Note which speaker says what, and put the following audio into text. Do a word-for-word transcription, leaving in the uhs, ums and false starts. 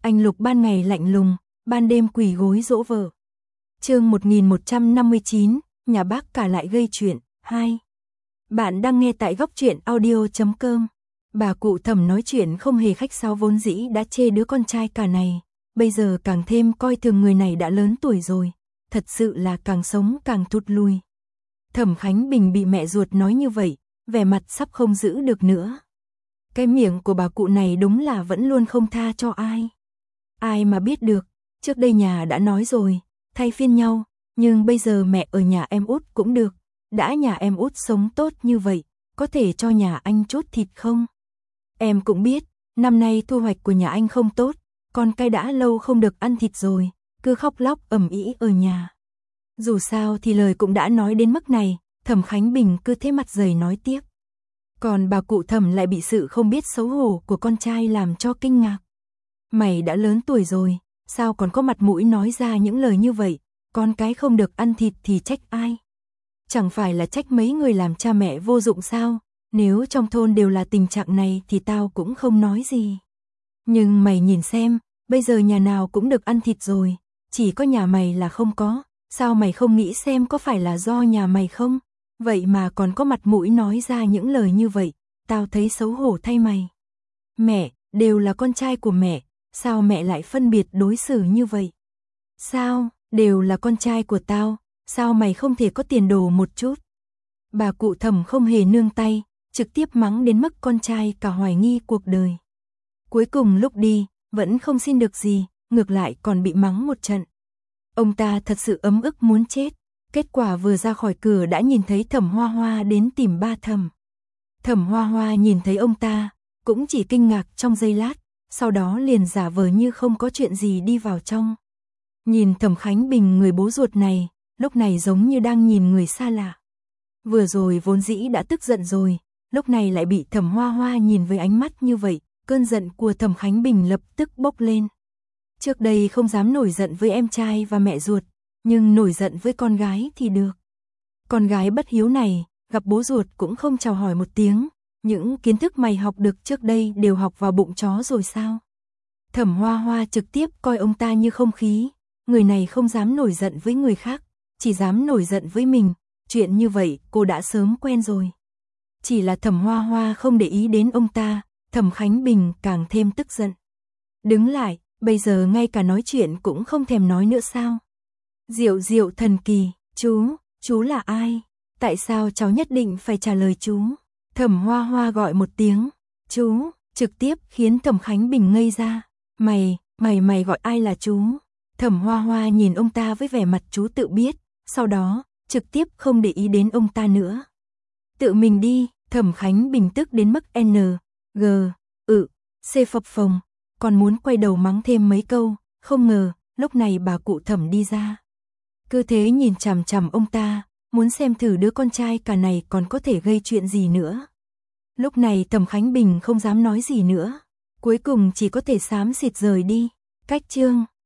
Speaker 1: Anh Lục ban ngày lạnh lùng, ban đêm quỳ gối dỗ vợ. Chương một nghìn một trăm năm mươi chín, nhà bác cả lại gây chuyện. hai. Bạn đang nghe tại góc truyện audio chấm com. Bà cụ Thẩm nói chuyện không hề khách sáo, vốn dĩ đã chê đứa con trai cả này, bây giờ càng thêm coi thường người này đã lớn tuổi rồi, thật sự là càng sống càng thụt lùi. Thẩm Khánh Bình bị mẹ ruột nói như vậy, vẻ mặt sắp không giữ được nữa. Cái miệng của bà cụ này đúng là vẫn luôn không tha cho ai. Ai mà biết được, trước đây nhà đã nói rồi, thay phiên nhau, nhưng bây giờ mẹ ở nhà em út cũng được, đã nhà em út sống tốt như vậy, có thể cho nhà anh chút thịt không? Em cũng biết, năm nay thu hoạch của nhà anh không tốt, con cái đã lâu không được ăn thịt rồi, cứ khóc lóc ầm ĩ ở nhà. Dù sao thì lời cũng đã nói đến mức này, Thẩm Khánh Bình cứ thế mặt dày nói tiếp. Còn bà cụ Thẩm lại bị sự không biết xấu hổ của con trai làm cho kinh ngạc. Mày đã lớn tuổi rồi, sao còn có mặt mũi nói ra những lời như vậy, con cái không được ăn thịt thì trách ai? Chẳng phải là trách mấy người làm cha mẹ vô dụng sao? Nếu trong thôn đều là tình trạng này thì tao cũng không nói gì. Nhưng mày nhìn xem, bây giờ nhà nào cũng được ăn thịt rồi, chỉ có nhà mày là không có, sao mày không nghĩ xem có phải là do nhà mày không? Vậy mà còn có mặt mũi nói ra những lời như vậy, tao thấy xấu hổ thay mày. Mẹ, đều là con trai của mẹ, sao mẹ lại phân biệt đối xử như vậy? Sao, đều là con trai của tao, sao mày không thể có tiền đồ một chút? Bà cụ Thẩm không hề nương tay, trực tiếp mắng đến mức con trai cả hoài nghi cuộc đời. Cuối cùng lúc đi, vẫn không xin được gì, ngược lại còn bị mắng một trận. Ông ta thật sự ấm ức muốn chết, kết quả vừa ra khỏi cửa đã nhìn thấy Thẩm Hoa Hoa đến tìm ba Thẩm. Thẩm Hoa Hoa nhìn thấy ông ta, cũng chỉ kinh ngạc trong giây lát, sau đó liền giả vờ như không có chuyện gì đi vào trong. Nhìn Thẩm Khánh Bình người bố ruột này, lúc này giống như đang nhìn người xa lạ. Vừa rồi vốn dĩ đã tức giận rồi, lúc này lại bị Thẩm Hoa Hoa nhìn với ánh mắt như vậy, cơn giận của Thẩm Khánh Bình lập tức bốc lên. Trước đây không dám nổi giận với em trai và mẹ ruột, nhưng nổi giận với con gái thì được. Con gái bất hiếu này, gặp bố ruột cũng không chào hỏi một tiếng, những kiến thức mày học được trước đây đều học vào bụng chó rồi sao? Thẩm Hoa Hoa trực tiếp coi ông ta như không khí, người này không dám nổi giận với người khác, chỉ dám nổi giận với mình, chuyện như vậy cô đã sớm quen rồi. Chỉ là Thẩm Hoa Hoa không để ý đến ông ta, Thẩm Khánh Bình càng thêm tức giận. Đứng lại, bây giờ ngay cả nói chuyện cũng không thèm nói nữa sao? Diệu diệu thần kỳ, chú, chú là ai? Tại sao cháu nhất định phải trả lời chú? Thẩm Hoa Hoa gọi một tiếng, chú, trực tiếp khiến Thẩm Khánh Bình ngây ra. Mày, mày mày gọi ai là chú? Thẩm Hoa Hoa nhìn ông ta với vẻ mặt chú tự biết, sau đó, trực tiếp không để ý đến ông ta nữa. Tự mình đi, Thẩm Khánh Bình tức đến mức N, G, ự, C phập phồng, còn muốn quay đầu mắng thêm mấy câu, không ngờ, lúc này bà cụ Thẩm đi ra. Cứ thế nhìn chằm chằm ông ta, muốn xem thử đứa con trai cả này còn có thể gây chuyện gì nữa. Lúc này Thẩm Khánh Bình không dám nói gì nữa, cuối cùng chỉ có thể xám xịt rời đi. Cách chương